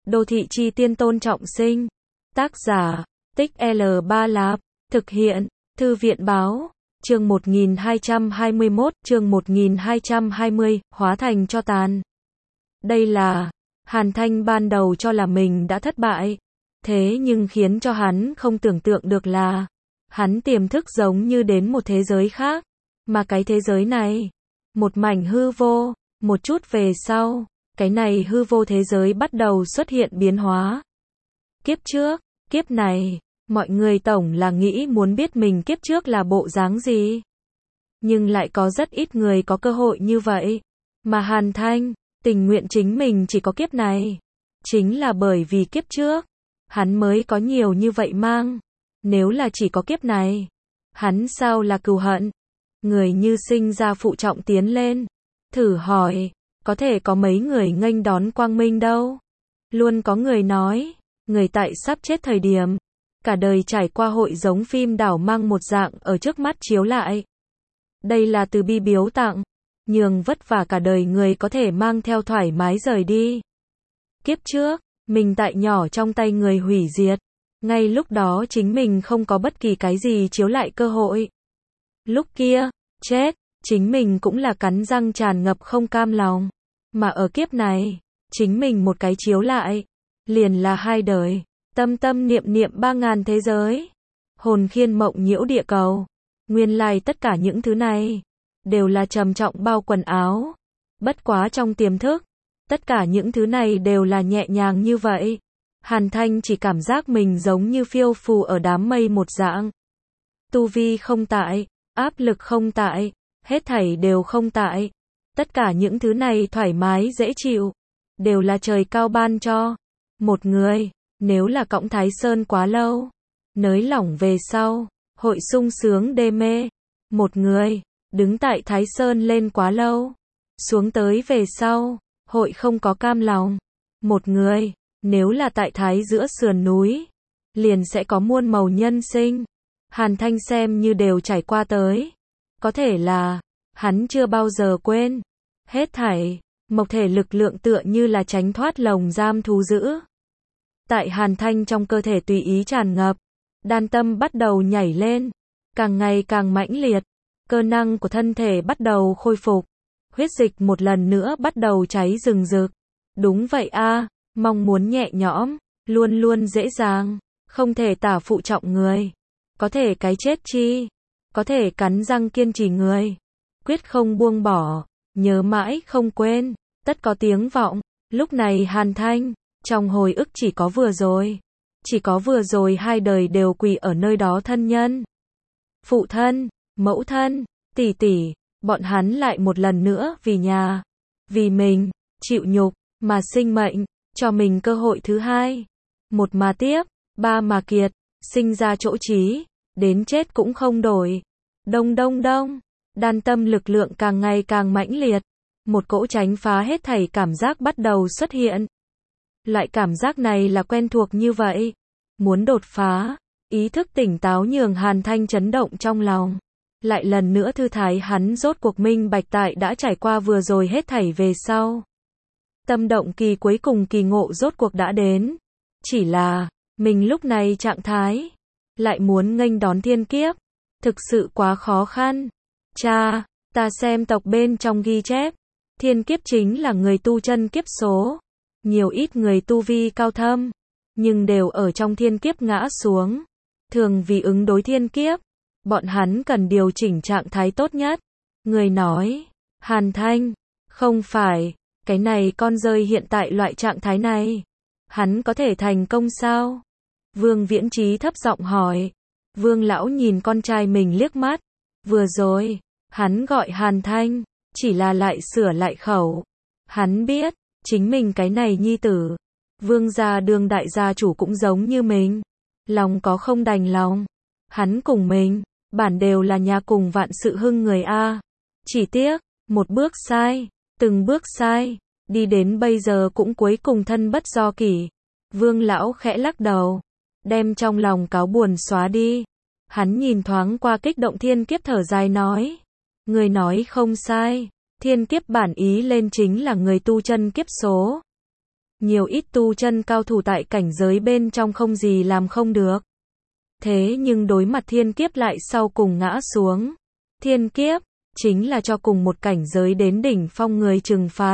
Đô thị chi tiên Tôn Trọng Sinh. Tác giả, Tích L Ba Lạp. Thực hiện, Thư viện báo. Chương 1221, chương 1220, hóa thành tro tàn. Đây là, Hàn Thanh ban đầu cho là mình đã thất bại. Thế nhưng khiến cho hắn không tưởng tượng được là, hắn tiềm thức giống như đến một thế giới khác. Mà cái thế giới này, một mảnh hư vô, một chút về sau, cái này hư vô thế giới bắt đầu xuất hiện biến hóa. Kiếp trước, kiếp này, mọi người tổng là nghĩ muốn biết mình kiếp trước là bộ dáng gì. Nhưng lại có rất ít người có cơ hội như vậy. Mà Hàn Thanh, tình nguyện chính mình chỉ có kiếp này. Chính là bởi vì kiếp trước, hắn mới có nhiều như vậy mang. Nếu là chỉ có kiếp này, hắn sao là cừu hận. Người như sinh ra phụ trọng tiến lên. Thử hỏi, có thể có mấy người nghênh đón quang minh đâu. Luôn có người nói, người tại sắp chết thời điểm, cả đời trải qua hội giống phim đảo mang một dạng ở trước mắt chiếu lại. Đây là từ bi biếu tặng, nhường vất vả cả đời người có thể mang theo thoải mái rời đi. Kiếp trước, mình tại nhỏ trong tay người hủy diệt. Ngay lúc đó chính mình không có bất kỳ cái gì chiếu lại cơ hội. Lúc kia, chết, chính mình cũng là cắn răng tràn ngập không cam lòng. Mà ở kiếp này, chính mình một cái chiếu lại, liền là hai đời, tâm tâm niệm niệm 3000 thế giới, hồn khiên mộng nhiễu địa cầu. Nguyên lai tất cả những thứ này, đều là trầm trọng bao quần áo. Bất quá trong tiềm thức, tất cả những thứ này đều là nhẹ nhàng như vậy. Hàn Thanh chỉ cảm giác mình giống như phiêu phù ở đám mây một dạng. Tu vi không tại, áp lực không tại, hết thảy đều không tại. Tất cả những thứ này thoải mái dễ chịu, đều là trời cao ban cho. Một người, nếu là cõng Thái Sơn quá lâu, nới lỏng về sau, hội sung sướng đê mê. Một người, đứng tại Thái Sơn lên quá lâu, xuống tới về sau, hội không có cam lòng. Một người, nếu là tại Thái giữa sườn núi, liền sẽ có muôn màu nhân sinh. Hàn Thanh xem như đều trải qua tới. Có thể là, hắn chưa bao giờ quên. Hết thảy, mộc thể lực lượng tựa như là tránh thoát lồng giam thú dữ. Tại Hàn Thanh trong cơ thể tùy ý tràn ngập, đan tâm bắt đầu nhảy lên, càng ngày càng mãnh liệt, cơ năng của thân thể bắt đầu khôi phục, huyết dịch một lần nữa bắt đầu cháy rừng rực. Đúng vậy a, mong muốn nhẹ nhõm, luôn luôn dễ dàng, không thể tả phụ trọng người, có thể cái chết chi, có thể cắn răng kiên trì người, quyết không buông bỏ, nhớ mãi không quên, tất có tiếng vọng. Lúc này Hàn Thanh, trong hồi ức chỉ có vừa rồi hai đời đều quỳ ở nơi đó thân nhân. Phụ thân, mẫu thân, tỷ tỷ, bọn hắn lại một lần nữa vì nhà, vì mình, chịu nhục, mà sinh mệnh, cho mình cơ hội thứ hai. Một mà tiếp, ba mà kiệt, sinh ra chỗ trí, đến chết cũng không đổi. Đông đông đông, đan tâm lực lượng càng ngày càng mãnh liệt. Một cỗ tránh phá hết thảy cảm giác bắt đầu xuất hiện. Loại cảm giác này là quen thuộc như vậy. Muốn đột phá, ý thức tỉnh táo nhường Hàn Thanh chấn động trong lòng. Lại lần nữa thư thái hắn rốt cuộc minh bạch tại đã trải qua vừa rồi hết thảy về sau. Tâm động kỳ cuối cùng kỳ ngộ rốt cuộc đã đến. Chỉ là, mình lúc này trạng thái, lại muốn nghênh đón thiên kiếp. Thực sự quá khó khăn. Cha, ta xem tộc bên trong ghi chép. Thiên kiếp chính là người tu chân kiếp số. Nhiều ít người tu vi cao thâm, nhưng đều ở trong thiên kiếp ngã xuống. Thường vì ứng đối thiên kiếp, bọn hắn cần điều chỉnh trạng thái tốt nhất. Người nói, Hàn Thanh, không phải, cái này con rơi hiện tại loại trạng thái này, hắn có thể thành công sao? Vương Viễn Trí thấp giọng hỏi. Vương lão nhìn con trai mình liếc mắt. Vừa rồi, hắn gọi Hàn Thanh, chỉ là lại sửa lại khẩu. Hắn biết, chính mình cái này nhi tử, vương gia đương đại gia chủ cũng giống như mình. Lòng có không đành lòng. Hắn cùng mình, bản đều là nhà cùng vạn sự hưng người a. Chỉ tiếc, một bước sai, từng bước sai, đi đến bây giờ cũng cuối cùng thân bất do kỷ. Vương lão khẽ lắc đầu, đem trong lòng cáu buồn xóa đi. Hắn nhìn thoáng qua kích động thiên kiếp thở dài nói. Người nói không sai, thiên kiếp bản ý lên chính là người tu chân kiếp số. Nhiều ít tu chân cao thủ tại cảnh giới bên trong không gì làm không được. Thế nhưng đối mặt thiên kiếp lại sau cùng ngã xuống. Thiên kiếp, chính là cho cùng một cảnh giới đến đỉnh phong người trừng phạt.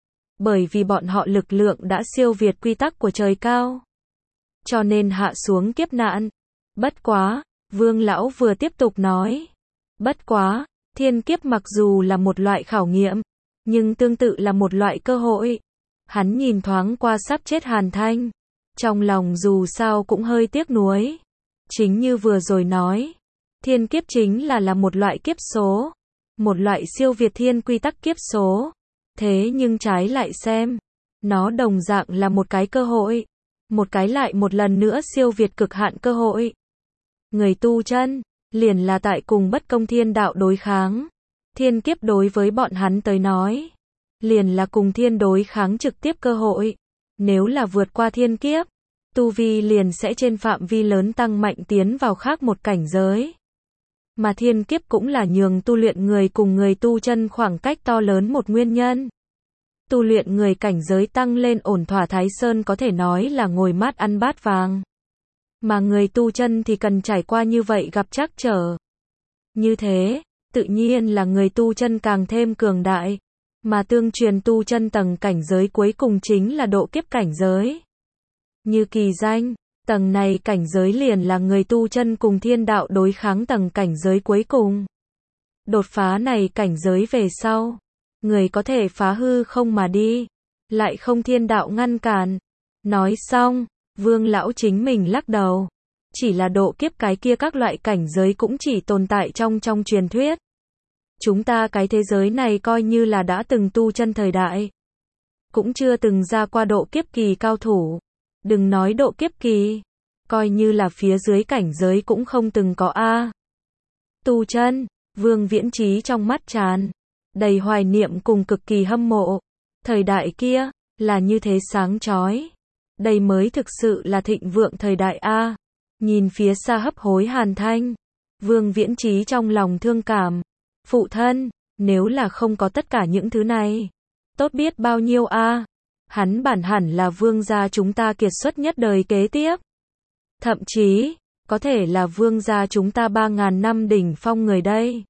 Bởi vì bọn họ lực lượng đã siêu việt quy tắc của trời cao. Cho nên hạ xuống kiếp nạn. Bất quá, Vương lão vừa tiếp tục nói. Bất quá, thiên kiếp mặc dù là một loại khảo nghiệm, nhưng tương tự là một loại cơ hội. Hắn nhìn thoáng qua sắp chết Hàn Thanh. Trong lòng dù sao cũng hơi tiếc nuối. Chính như vừa rồi nói, thiên kiếp chính là một loại kiếp số. Một loại siêu việt thiên quy tắc kiếp số. Thế nhưng trái lại xem, nó đồng dạng là một cái cơ hội. Một cái lại một lần nữa siêu việt cực hạn cơ hội. Người tu chân, liền là tại cùng bất công thiên đạo đối kháng. Thiên kiếp đối với bọn hắn tới nói, liền là cùng thiên đối kháng trực tiếp cơ hội. Nếu là vượt qua thiên kiếp, tu vi liền sẽ trên phạm vi lớn tăng mạnh tiến vào khác một cảnh giới. Mà thiên kiếp cũng là nhường tu luyện người cùng người tu chân khoảng cách to lớn một nguyên nhân. Tu luyện người cảnh giới tăng lên ổn thỏa Thái Sơn có thể nói là ngồi mát ăn bát vàng. Mà người tu chân thì cần trải qua như vậy gặp trắc trở. Như thế, tự nhiên là người tu chân càng thêm cường đại. Mà tương truyền tu chân tầng cảnh giới cuối cùng chính là độ kiếp cảnh giới. Như kỳ danh, tầng này cảnh giới liền là người tu chân cùng thiên đạo đối kháng tầng cảnh giới cuối cùng. Đột phá này cảnh giới về sau, người có thể phá hư không mà đi, lại không thiên đạo ngăn cản. Nói xong, Vương lão chính mình lắc đầu. Chỉ là độ kiếp cái kia các loại cảnh giới cũng chỉ tồn tại trong truyền thuyết. Chúng ta cái thế giới này coi như là đã từng tu chân thời đại, cũng chưa từng ra qua độ kiếp kỳ cao thủ. Đừng nói độ kiếp kỳ, coi như là phía dưới cảnh giới cũng không từng có a. Tu chân, Vương Viễn Trí trong mắt tràn đầy hoài niệm cùng cực kỳ hâm mộ. Thời đại kia, là như thế sáng chói. Đây mới thực sự là thịnh vượng thời đại a. Nhìn phía xa hấp hối Hàn Thanh, Vương Viễn Trí trong lòng thương cảm. Phụ thân, nếu là không có tất cả những thứ này, tốt biết bao nhiêu a. Hắn bản hẳn là vương gia chúng ta kiệt xuất nhất đời kế tiếp. Thậm chí, có thể là vương gia chúng ta 3.000 năm đỉnh phong người đây.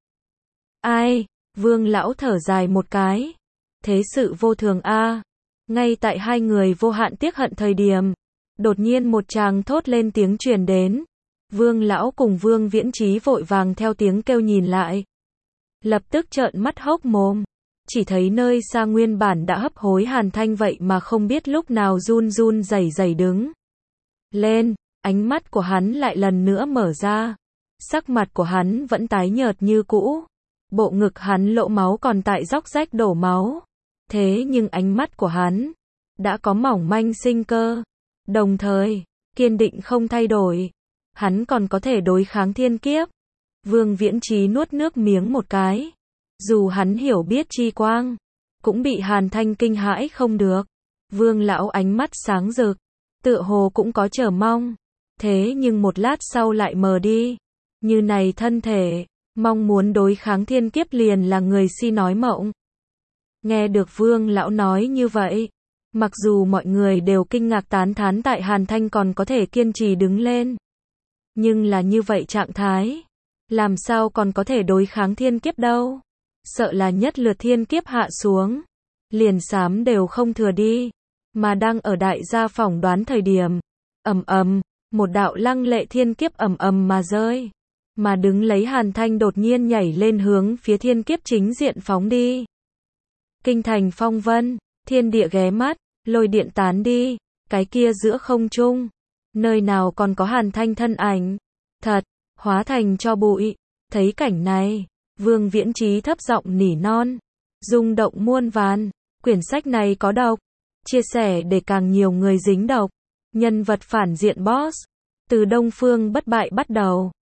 Ai, Vương lão thở dài một cái. Thế sự vô thường a. Ngay tại hai người vô hạn tiếc hận thời điểm, đột nhiên một tràng thốt lên tiếng truyền đến. Vương lão cùng Vương Viễn Trí vội vàng theo tiếng kêu nhìn lại. Lập tức trợn mắt hốc mồm. Chỉ thấy nơi xa nguyên bản đã hấp hối Hàn Thanh vậy mà không biết lúc nào run run rẩy rẩy đứng lên, ánh mắt của hắn lại lần nữa mở ra. Sắc mặt của hắn vẫn tái nhợt như cũ. Bộ ngực hắn lỗ máu còn tại róc rách đổ máu. Thế nhưng ánh mắt của hắn đã có mỏng manh sinh cơ, đồng thời kiên định không thay đổi. Hắn còn có thể đối kháng thiên kiếp. Vương Viễn Trí nuốt nước miếng một cái. Dù hắn hiểu biết chi quang, cũng bị Hàn Thanh kinh hãi không được. Vương lão ánh mắt sáng rực, tựa hồ cũng có chờ mong. Thế nhưng một lát sau lại mờ đi. Như này thân thể, mong muốn đối kháng thiên kiếp liền là người si nói mộng. Nghe được Vương lão nói như vậy, mặc dù mọi người đều kinh ngạc tán thán tại Hàn Thanh còn có thể kiên trì đứng lên. Nhưng là như vậy trạng thái, làm sao còn có thể đối kháng thiên kiếp đâu. Sợ là nhất lượt thiên kiếp hạ xuống, liền xám đều không thừa đi. Mà đang ở đại gia phỏng đoán thời điểm, ầm ầm, một đạo lăng lệ thiên kiếp ầm ầm mà rơi. Mà đứng lấy Hàn Thanh đột nhiên nhảy lên hướng phía thiên kiếp chính diện phóng đi. Kinh thành phong vân, thiên địa ghé mắt, lôi điện tán đi, cái kia giữa không trung, nơi nào còn có Hàn Thanh thân ảnh. Thật, hóa thành cho bụi. Thấy cảnh này, Vương Viễn Trí thấp giọng nỉ non, rung động muôn vàn. Quyển sách này có độc, chia sẻ để càng nhiều người dính độc. Nhân vật phản diện boss, từ Đông Phương bất bại bắt đầu.